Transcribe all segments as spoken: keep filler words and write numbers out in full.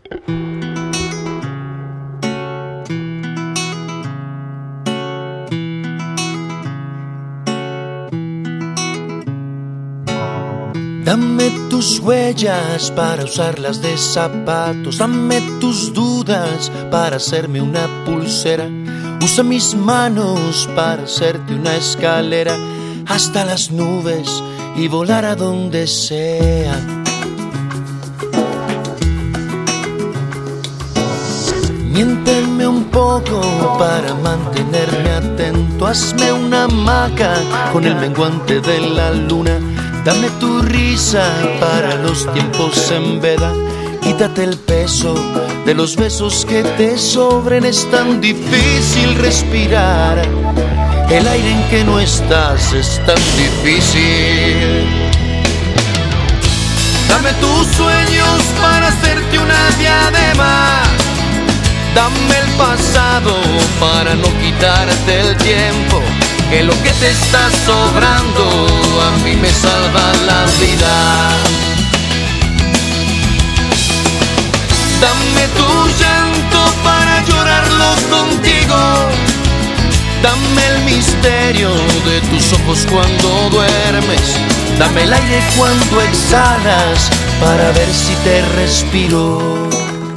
Dame tus huellas para usarlas de zapatos. Dame tus dudas para hacerme una pulsera. Usa mis manos para hacerte una escalera hasta las nubes y volar a donde sea. Miénteme un poco para mantenerme atento. Hazme una hamaca con el menguante de la luna. Dame tu risa para los tiempos en veda. Quítate el peso de los besos que te sobren. Es tan difícil respirar. El aire en que no estás es tan difícil. Dame tus sueños para hacerte una diadema. Dame el pasado para no quitarte el tiempo. Que lo que te está sobrando a mí me salva la vida. Dame tu llanto para llorarlo contigo. Dame el misterio de tus ojos cuando duermes. Dame el aire cuando exhalas para ver si te respiro.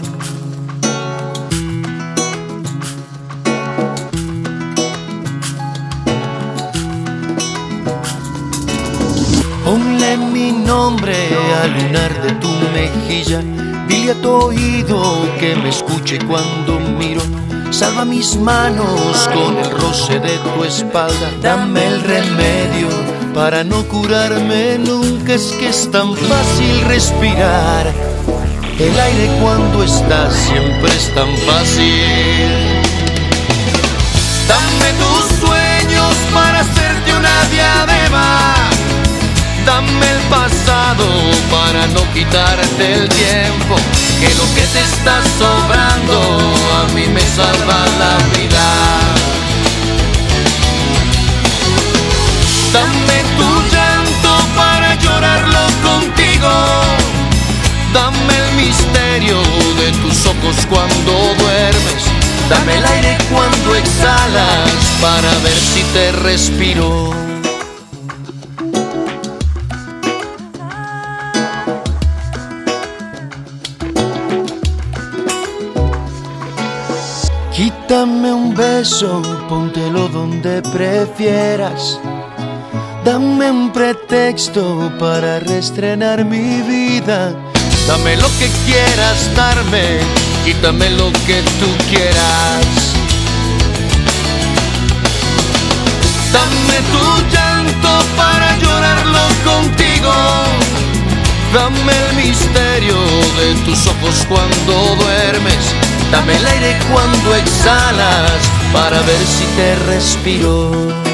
Ponle mi nombre al lunar de tu mejilla. Dile a tu oído que me escuche cuando miro. Salva mis manos con el roce de tu espalda. Dame el remedio para no curarme nunca. Es que es tan fácil respirar. El aire cuando estás siempre es tan fácil. Dame tus sueños para hacerte una diadema. Dame el pasado para no quitarte el tiempo. Que lo que te está sobrando a mí me salva la vida. Dame tu llanto para llorarlo contigo. Dame el misterio de tus ojos cuando duermes. Dame el aire cuando exhalas para ver si te respiro. Quítame un beso, póntelo donde prefieras. Dame un pretexto para reestrenar mi vida. Dame lo que quieras darme, quítame lo que tú quieras. Dame tu llanto para llorarlo contigo. Dame el misterio de tus ojos cuando duermes. Dame el aire cuando exhalas para ver si te respiro.